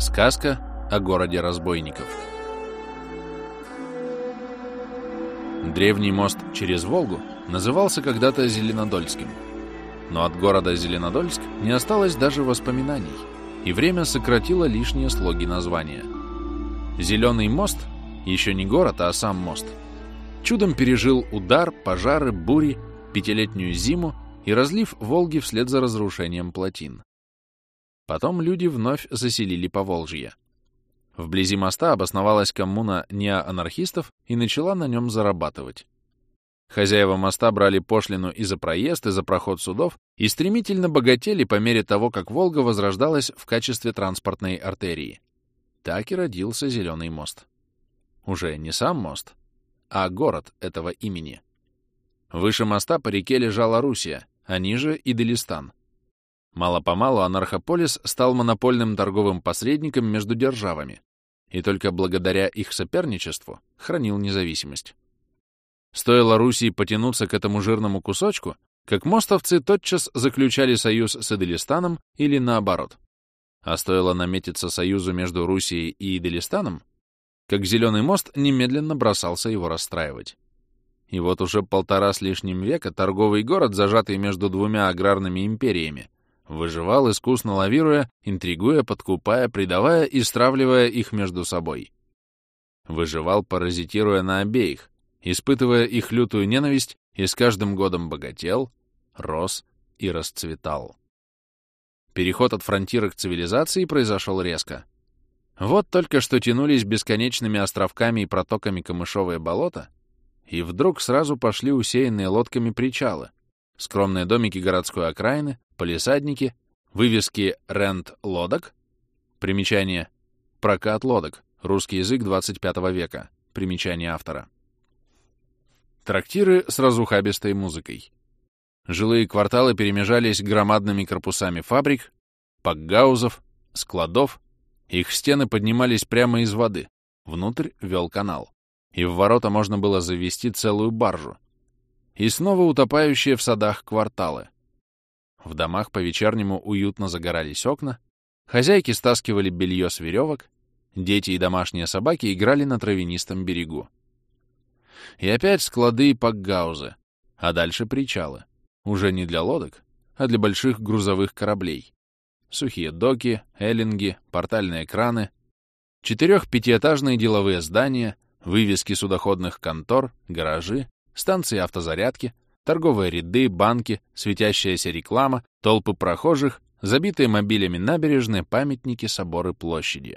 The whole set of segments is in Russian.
Сказка о городе разбойников. Древний мост через Волгу назывался когда-то Зеленодольским. Но от города Зеленодольск не осталось даже воспоминаний, и время сократило лишние слоги названия. Зеленый мост, еще не город, а сам мост, чудом пережил удар, пожары, бури, пятилетнюю зиму и разлив Волги вслед за разрушением плотин. Потом люди вновь заселили Поволжье. Вблизи моста обосновалась коммуна неоанархистов и начала на нем зарабатывать. Хозяева моста брали пошлину и за проезд, и за проход судов и стремительно богатели по мере того, как Волга возрождалась в качестве транспортной артерии. Так и родился Зеленый мост. Уже не сам мост, а город этого имени. Выше моста по реке лежала Руссия, а ниже — Иделистан. Мало-помалу Анархополис стал монопольным торговым посредником между державами, и только благодаря их соперничеству хранил независимость. Стоило Руси потянуться к этому жирному кусочку, как мостовцы тотчас заключали союз с Иделистаном или наоборот. А стоило наметиться союзу между Русией и Иделистаном, как Зеленый мост немедленно бросался его расстраивать. И вот уже 1,5 с лишним века торговый город, зажатый между двумя аграрными империями, выживал, искусно лавируя, интригуя, подкупая, предавая и стравливая их между собой. Выживал, паразитируя на обеих, испытывая их лютую ненависть, и с каждым годом богател, рос и расцветал. Переход от фронтира к цивилизации произошел резко. Вот только что тянулись бесконечными островками и протоками камышовые болота, и вдруг сразу пошли усеянные лодками причалы, скромные домики городской окраины, палисадники, вывески «Рент лодок», примечание «Прокат лодок», русский язык 25 века, примечание автора. Трактиры с разухабистой музыкой. Жилые кварталы перемежались громадными корпусами фабрик, пакгаузов, складов, их стены поднимались прямо из воды, внутрь вел канал, и в ворота можно было завести целую баржу. И снова утопающие в садах кварталы. В домах по-вечернему уютно загорались окна, хозяйки стаскивали белье с веревок, дети и домашние собаки играли на травянистом берегу. И опять склады и пакгаузы, а дальше причалы, уже не для лодок, а для больших грузовых кораблей. Сухие доки, эллинги, портальные краны, 4-5-этажные деловые здания, вывески судоходных контор, гаражи, станции автозарядки, торговые ряды, банки, светящаяся реклама, толпы прохожих, забитые мобилями набережные, памятники, соборы, площади.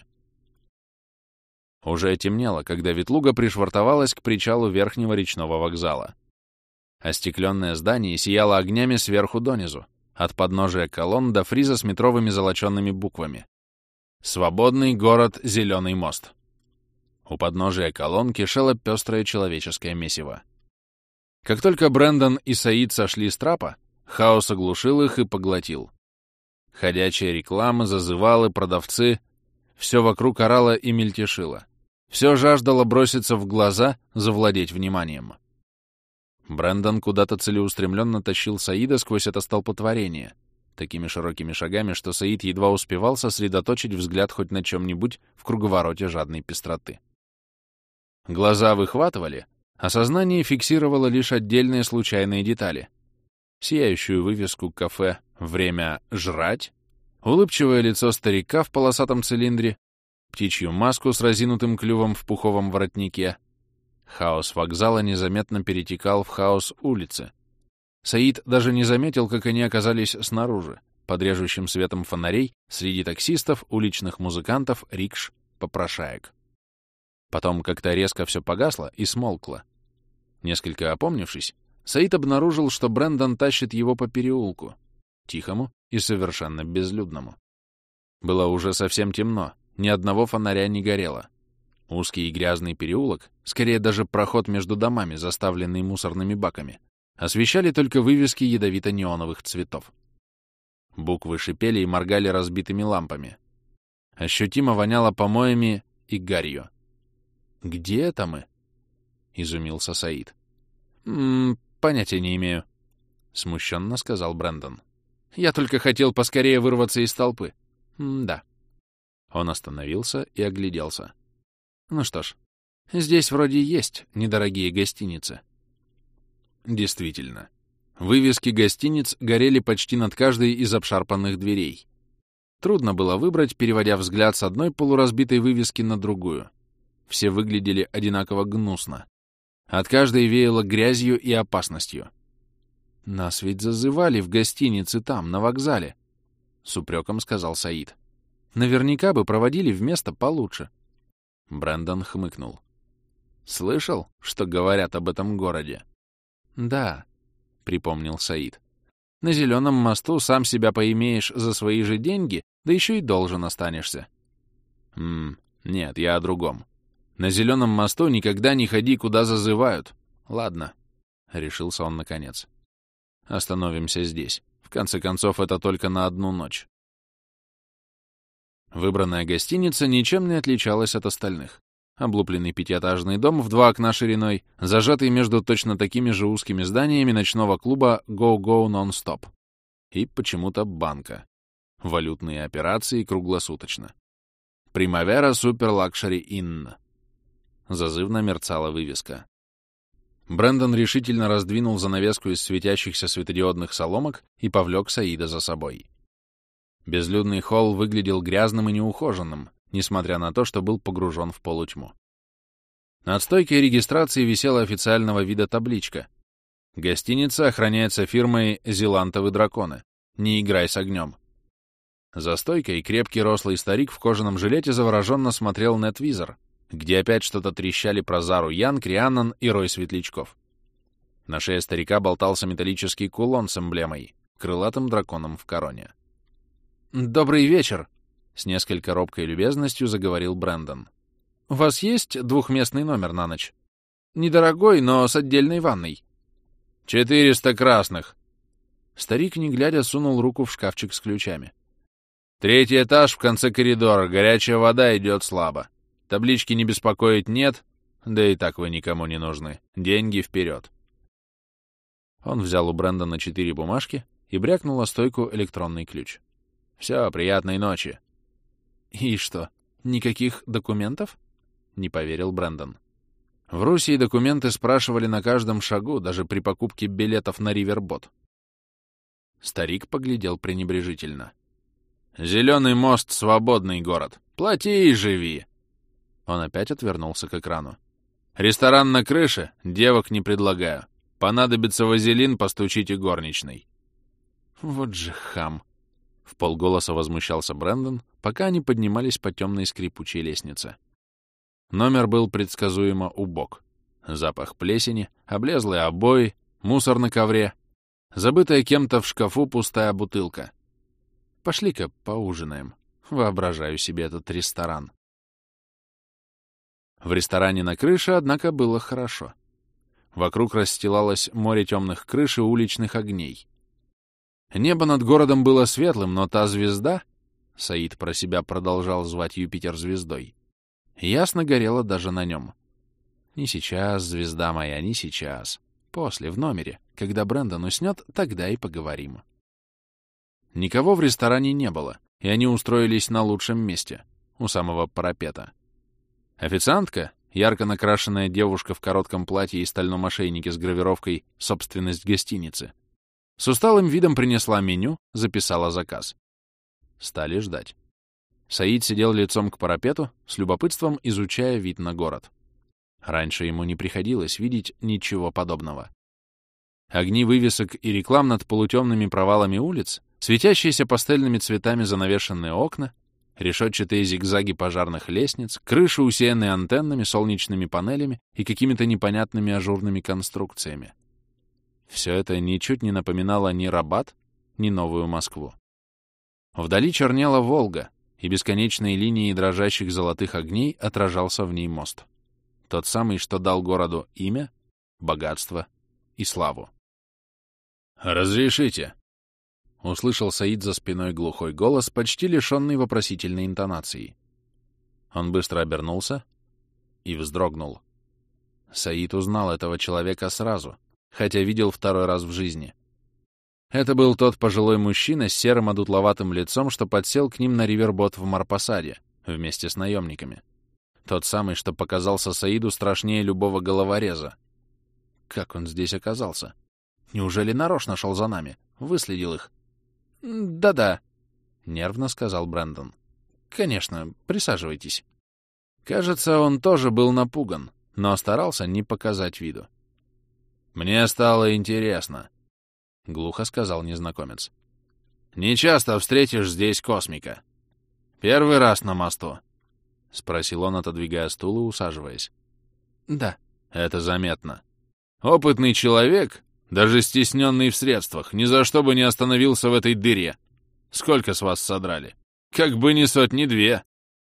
Уже темнело, когда Ветлуга пришвартовалась к причалу верхнего речного вокзала. Остекленное здание сияло огнями сверху донизу, от подножия колонн до фриза с метровыми золоченными буквами. «Свободный город Зеленый мост». У подножия колонн кишело пестрое человеческое месиво. Как только Брэндон и Саид сошли с трапа, хаос оглушил их и поглотил. Ходячие рекламы, зазывалы, продавцы — все вокруг орало и мельтешило. Все жаждало броситься в глаза, завладеть вниманием. Брэндон куда-то целеустремленно тащил Саида сквозь это столпотворение, такими широкими шагами, что Саид едва успевал сосредоточить взгляд хоть на чем-нибудь в круговороте жадной пестроты. Глаза выхватывали, а сознание фиксировало лишь отдельные случайные детали. Сияющую вывеску кафе «Время жрать», улыбчивое лицо старика в полосатом цилиндре, птичью маску с разинутым клювом в пуховом воротнике. Хаос вокзала незаметно перетекал в хаос улицы. Саид даже не заметил, как они оказались снаружи, под режущим светом фонарей, среди таксистов, уличных музыкантов, рикш, попрошаек. Потом как-то резко все погасло и смолкло. Несколько опомнившись, Саид обнаружил, что Брэндон тащит его по переулку, тихому и совершенно безлюдному. Было уже совсем темно, ни одного фонаря не горело. Узкий и грязный переулок, скорее даже проход между домами, заставленный мусорными баками, освещали только вывески ядовито-неоновых цветов. Буквы шипели и моргали разбитыми лампами. Ощутимо воняло помоями и гарью. «Где это мы?» — изумился Саид. Понятия не имею», — смущенно сказал Брэндон. «Я только хотел поскорее вырваться из толпы. Да». Он остановился и огляделся. Ну что ж, здесь вроде есть недорогие гостиницы. Действительно. Вывески гостиниц горели почти над каждой из обшарпанных дверей. Трудно было выбрать, переводя взгляд с одной полуразбитой вывески на другую. Все выглядели одинаково гнусно. От каждой веяло грязью и опасностью. «Нас ведь зазывали в гостинице там, на вокзале», — с упреком сказал Саид. «Наверняка бы проводили в место получше». Брэндон хмыкнул. «Слышал, что говорят об этом городе?» «Да», — припомнил Саид. «На Зеленом мосту сам себя поимеешь за свои же деньги, да еще и должен останешься». Нет, я о другом. На Зеленом мосту никогда не ходи, куда зазывают. Ладно», — решился он наконец. «Остановимся здесь. В конце концов, это только на одну ночь». Выбранная гостиница ничем не отличалась от остальных. Облупленный пятиэтажный дом в 2 окна шириной, зажатый между точно такими же узкими зданиями ночного клуба Go-Go Non-Stop. И почему-то банка. Валютные операции круглосуточно. Primavera Super Luxury Inn. Зазывно мерцала вывеска. Брэндон решительно раздвинул занавеску из светящихся светодиодных соломок и повлек Саида за собой. Безлюдный холл выглядел грязным и неухоженным, несмотря на то, что был погружен в полутьму. Над стойкой регистрации висела официального вида табличка. Гостиница охраняется фирмой «Зелантовы драконы». Не играй с огнем. За стойкой крепкий рослый старик в кожаном жилете завороженно смотрел нетвизор, где опять что-то трещали про Зару Янг, Рианнан и рой светлячков. На шее старика болтался металлический кулон с эмблемой, крылатым драконом в короне. «Добрый вечер!» — с несколько робкой любезностью заговорил Брэндон. «У вас есть двухместный номер на ночь? Недорогой, но с отдельной ванной». 400 красных!» Старик, не глядя, сунул руку в шкафчик с ключами. 3-й этаж в конце коридора, горячая вода идет слабо. Таблички «Не беспокоить» нет, да и так вы никому не нужны. Деньги вперед. Он взял у Брэндона 4 бумажки и брякнул о стойку электронный ключ. «Все, приятной ночи». «И что, никаких документов?» — не поверил Брэндон. В Руси документы спрашивали на каждом шагу, даже при покупке билетов на Ривербот. Старик поглядел пренебрежительно. «Зеленый мост — свободный город. Плати и живи!» Он опять отвернулся к экрану. «Ресторан на крыше? Девок не предлагаю. Понадобится вазелин, постучите горничной». «Вот же хам!» — вполголоса возмущался Брэндон, пока они поднимались по темной скрипучей лестнице. Номер был предсказуемо убог. Запах плесени, облезлые обои, мусор на ковре, забытая кем-то в шкафу пустая бутылка. «Пошли-ка поужинаем. Воображаю себе этот ресторан». В ресторане на крыше, однако, было хорошо. Вокруг расстилалось море темных крыш и уличных огней. Небо над городом было светлым, но та звезда, Саид про себя продолжал звать Юпитер звездой, ясно горела даже на нем. Не сейчас, звезда моя, не сейчас. После, в номере. Когда Брэндон уснет, тогда и поговорим. Никого в ресторане не было, и они устроились на лучшем месте, у самого парапета. Официантка, ярко накрашенная девушка в коротком платье и стальном ошейнике с гравировкой «Собственность гостиницы», с усталым видом принесла меню, записала заказ. Стали ждать. Саид сидел лицом к парапету, с любопытством изучая вид на город. Раньше ему не приходилось видеть ничего подобного. Огни вывесок и реклам над полутемными провалами улиц, светящиеся пастельными цветами занавешенные окна, решетчатые зигзаги пожарных лестниц, крыши, усеянные антеннами, солнечными панелями и какими-то непонятными ажурными конструкциями. Все это ничуть не напоминало ни Рабат, ни Новую Москву. Вдали чернела Волга, и бесконечной линией дрожащих золотых огней отражался в ней мост. Тот самый, что дал городу имя, богатство и славу. «Разрешите?» — услышал Саид за спиной глухой голос, почти лишенный вопросительной интонации. Он быстро обернулся и вздрогнул. Саид узнал этого человека сразу, хотя видел второй раз в жизни. Это был тот пожилой мужчина с серым одутловатым лицом, что подсел к ним на Ривербот в Марпасаде, вместе с наемниками. Тот самый, что показался Саиду страшнее любого головореза. Как он здесь оказался? Неужели нарочно шел за нами? Выследил их? «Да-да», — нервно сказал Брэндон. «Конечно, присаживайтесь». Кажется, он тоже был напуган, но старался не показать виду. «Мне стало интересно», — глухо сказал незнакомец. «Не часто встретишь здесь космика. Первый раз на мосту?» — спросил он, отодвигая стул и усаживаясь. «Да». «Это заметно. Опытный человек, даже стесненный в средствах, ни за что бы не остановился в этой дыре. Сколько с вас содрали? Как бы ни сотни-две».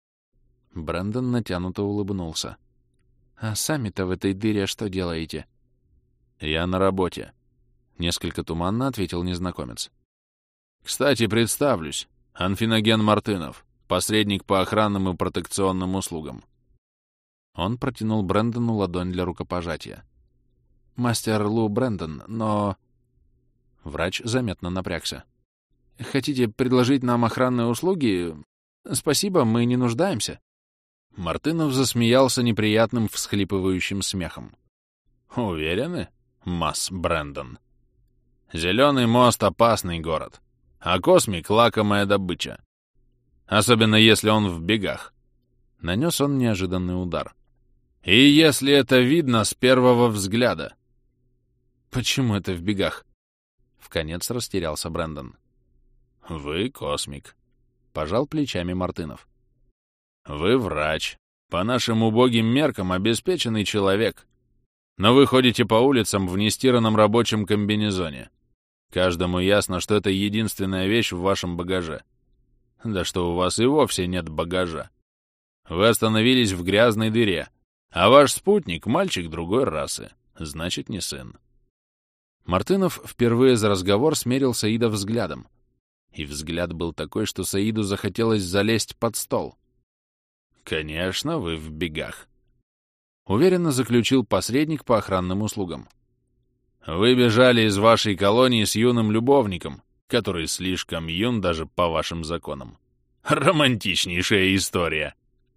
Брэндон натянуто улыбнулся. «А сами-то в этой дыре что делаете?» «Я на работе», — несколько туманно ответил незнакомец. «Кстати, представлюсь. Анфиноген Мартынов, посредник по охранным и протекционным услугам». Он протянул Брэндону ладонь для рукопожатия. «Мастер Лу Брэндон, но...» Врач заметно напрягся. «Хотите предложить нам охранные услуги? Спасибо, мы не нуждаемся». Мартынов засмеялся неприятным всхлипывающим смехом. «Уверены, масс Брэндон? Зеленый мост — опасный город, а космик — лакомая добыча. Особенно если он в бегах». Нанес он неожиданный удар. «И если это видно с первого взгляда». «Почему это в бегах?» Вконец растерялся Брэндон. «Вы космик», — пожал плечами Мартынов. «Вы врач. По нашим убогим меркам обеспеченный человек. Но вы ходите по улицам в нестиранном рабочем комбинезоне. Каждому ясно, что это единственная вещь в вашем багаже. Да что у вас и вовсе нет багажа. Вы остановились в грязной дыре, а ваш спутник — мальчик другой расы, значит, не сын». Мартынов впервые за разговор смерил Саида взглядом. И взгляд был такой, что Саиду захотелось залезть под стол. «Конечно, вы в бегах», — уверенно заключил посредник по охранным услугам. «Вы бежали из вашей колонии с юным любовником, который слишком юн даже по вашим законам. Романтичнейшая история!»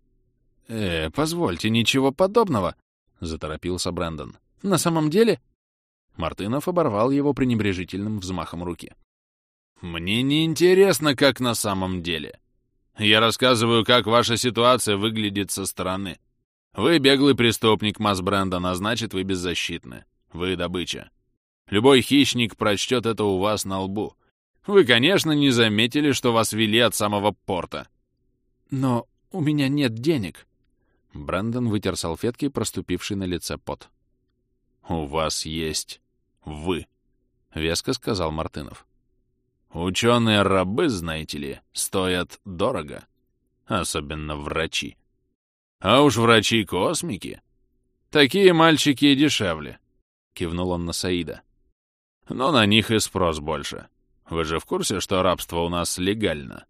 Позвольте, ничего подобного», — заторопился Брэндон. «На самом деле...» Мартынов оборвал его пренебрежительным взмахом руки. «Мне не интересно, как на самом деле. Я рассказываю, как ваша ситуация выглядит со стороны. Вы беглый преступник, масс Брэндон, а значит, вы беззащитны. Вы добыча. Любой хищник прочтет это у вас на лбу. Вы, конечно, не заметили, что вас вели от самого порта». «Но у меня нет денег». Брэндон вытер салфеткой проступивший на лице пот. «У вас есть вы», — веско сказал Мартынов. «Ученые-рабы, знаете ли, стоят дорого, особенно врачи. А уж врачи-космики, такие мальчики и дешевле», — кивнул он на Саида. «Но на них и спрос больше. Вы же в курсе, что рабство у нас легально?»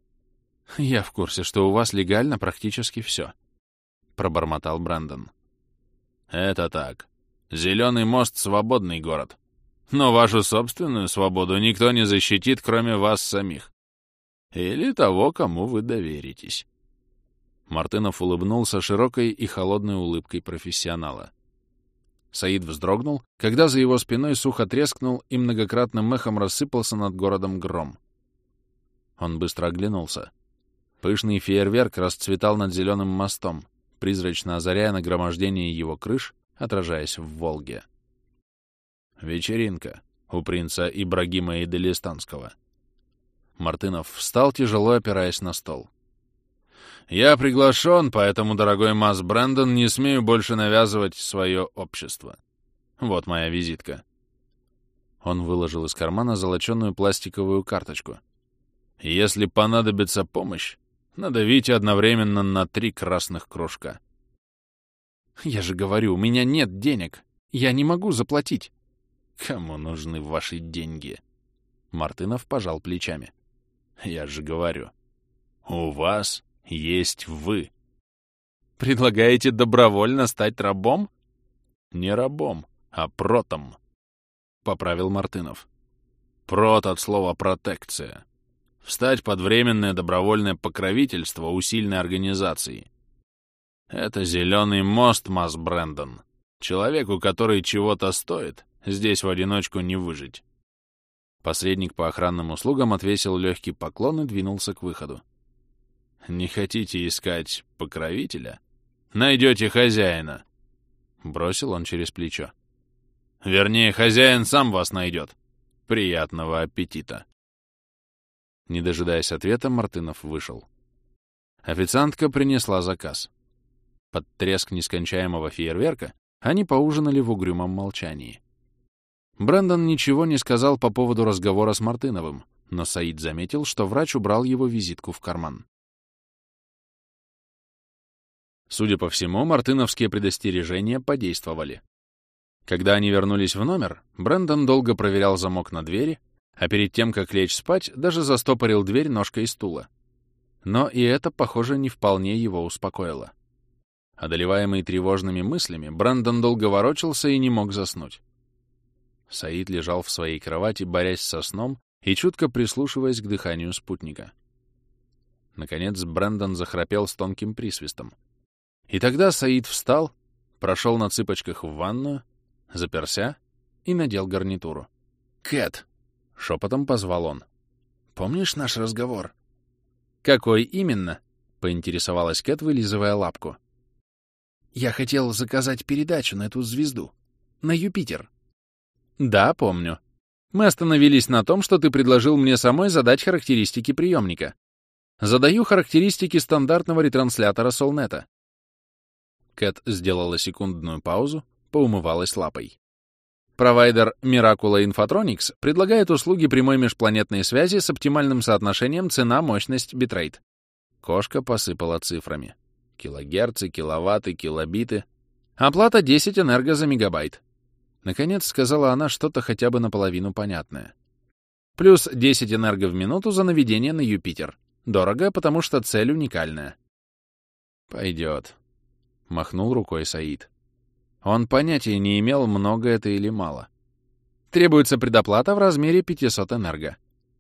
«Я в курсе, что у вас легально практически все», — пробормотал Брэндон. «Это так. Зеленый мост — свободный город. Но вашу собственную свободу никто не защитит, кроме вас самих. Или того, кому вы доверитесь». Мартынов улыбнулся широкой и холодной улыбкой профессионала. Саид вздрогнул, когда за его спиной сухо трескнул и многократным эхом рассыпался над городом гром. Он быстро оглянулся. Пышный фейерверк расцветал над зеленым мостом, призрачно озаряя нагромождение его крыш, отражаясь в Волге. Вечеринка у принца Ибрагима Иделистанского. Мартынов встал, тяжело опираясь на стол. «Я приглашен, поэтому, дорогой масс Брэндон, не смею больше навязывать свое общество. Вот моя визитка». Он выложил из кармана золоченую пластиковую карточку. «Если понадобится помощь, надавите одновременно на 3 красных кружка». «Я же говорю, у меня нет денег. Я не могу заплатить». «Кому нужны ваши деньги?» Мартынов пожал плечами. «Я же говорю, у вас есть вы». «Предлагаете добровольно стать рабом?» «Не рабом, а протом», — поправил Мартынов. «Прот от слова «протекция». Встать под временное добровольное покровительство усильной организации. Это зеленый мост, Масс Брэндон. Человеку, который чего-то стоит, здесь в одиночку не выжить. Посредник по охранным услугам отвесил легкий поклон и двинулся к выходу. «Не хотите искать покровителя? Найдете хозяина!» Бросил он через плечо. «Вернее, хозяин сам вас найдет. Приятного аппетита!» Не дожидаясь ответа, Мартынов вышел. Официантка принесла заказ. Под треск нескончаемого фейерверка они поужинали в угрюмом молчании. Брэндон ничего не сказал по поводу разговора с Мартыновым, но Саид заметил, что врач убрал его визитку в карман. Судя по всему, мартыновские предостережения подействовали. Когда они вернулись в номер, Брэндон долго проверял замок на двери, а перед тем, как лечь спать, даже застопорил дверь ножкой стула. Но и это, похоже, не вполне его успокоило. Одолеваемый тревожными мыслями, Брэндон долго ворочался и не мог заснуть. Саид лежал в своей кровати, борясь со сном и чутко прислушиваясь к дыханию спутника. Наконец Брэндон захрапел с тонким присвистом. И тогда Саид встал, прошел на цыпочках в ванную, заперся и надел гарнитуру. «Кэт!» — шепотом позвал он. «Помнишь наш разговор?» «Какой именно?» — поинтересовалась Кэт, вылизывая лапку. «Я хотел заказать передачу на эту звезду. На Юпитер». «Да, помню. Мы остановились на том, что ты предложил мне самой задать характеристики приемника. Задаю характеристики стандартного ретранслятора Солнета». Кэт сделала секундную паузу, поумывалась лапой. Провайдер Miracula Infotronics предлагает услуги прямой межпланетной связи с оптимальным соотношением цена-мощность битрейт. Кошка посыпала цифрами. Килогерцы, киловатты, килобиты. Оплата 10 энерго за мегабайт. Наконец сказала она что-то хотя бы наполовину понятное. Плюс 10 энерго в минуту за наведение на Юпитер. Дорого, потому что цель уникальная. Пойдет. Махнул рукой Саид. Он понятия не имел, много это или мало. Требуется предоплата в размере 500 энерго.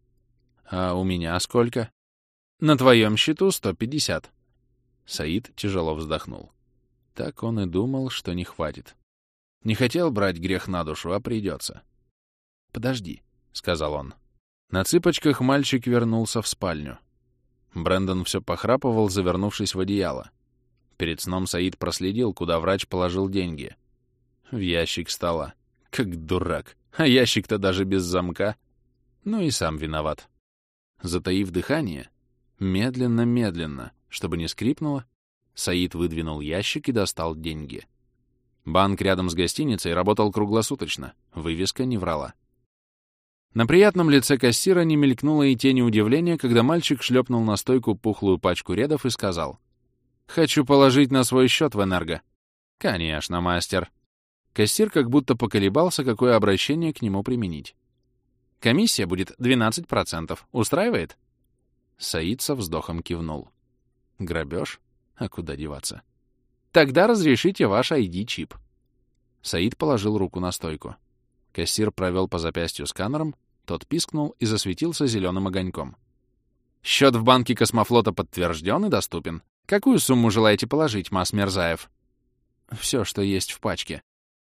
А у меня сколько? На твоем счету 150. Саид тяжело вздохнул. Так он и думал, что не хватит. Не хотел брать грех на душу, а придется. «Подожди», — сказал он. На цыпочках мальчик вернулся в спальню. Брэндон все похрапывал, завернувшись в одеяло. Перед сном Саид проследил, куда врач положил деньги. В ящик стола. Как дурак. А ящик-то даже без замка. Ну и сам виноват. Затаив дыхание, медленно-медленно, чтобы не скрипнуло, Саид выдвинул ящик и достал деньги. Банк рядом с гостиницей работал круглосуточно. Вывеска не врала. На приятном лице кассира не мелькнуло и тени удивления, когда мальчик шлепнул на стойку пухлую пачку редов и сказал: «Хочу положить на свой счет в энерго». «Конечно, мастер». Кассир как будто поколебался, какое обращение к нему применить. «Комиссия будет 12%. Устраивает?» Саид со вздохом кивнул. «Грабеж? А куда деваться?» «Тогда разрешите ваш ID-чип». Саид положил руку на стойку. Кассир провел по запястью сканером, тот пискнул и засветился зеленым огоньком. «Счет в банке Космофлота подтвержден и доступен. Какую сумму желаете положить, Масс Мерзаев?» «Все, что есть в пачке.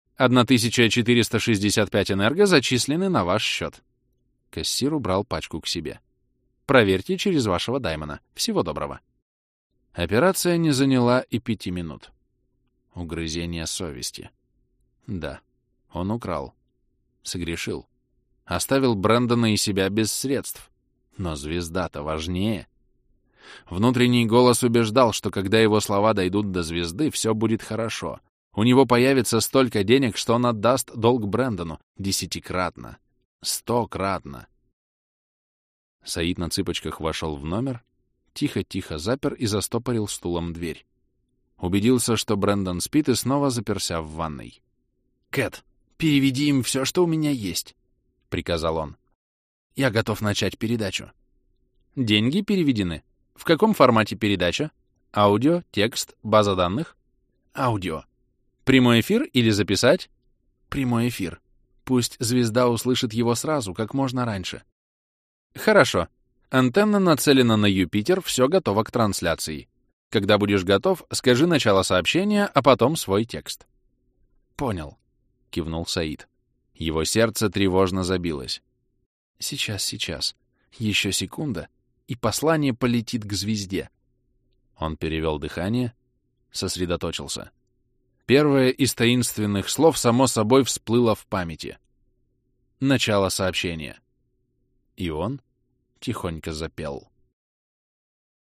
1465 энерго зачислены на ваш счет». Кассир убрал пачку к себе. «Проверьте через вашего даймона. Всего доброго». Операция не заняла и 5 минут. Угрызение совести. Да, он украл. Согрешил. Оставил Брэндона и себя без средств. Но звезда-то важнее. Внутренний голос убеждал, что когда его слова дойдут до звезды, все будет хорошо. У него появится столько денег, что он отдаст долг Брэндону 10-кратно, 100-кратно. Саид на цыпочках вошел в номер, тихо-тихо запер и застопорил стулом дверь. Убедился, что Брэндон спит, и снова заперся в ванной. «Кэт, переведи им все, что у меня есть», — приказал он. «Я готов начать передачу». «Деньги переведены. В каком формате передача? Аудио, текст, база данных?» «Аудио». «Прямой эфир или записать?» «Прямой эфир. Пусть звезда услышит его сразу, как можно раньше». «Хорошо. Антенна нацелена на Юпитер, все готово к трансляции. Когда будешь готов, скажи начало сообщения, а потом свой текст». «Понял», — кивнул Саид. Его сердце тревожно забилось. «Сейчас. Еще секунда, и послание полетит к звезде». Он перевел дыхание, сосредоточился. Первое из таинственных слов само собой всплыло в памяти. Начало сообщения. И он тихонько запел.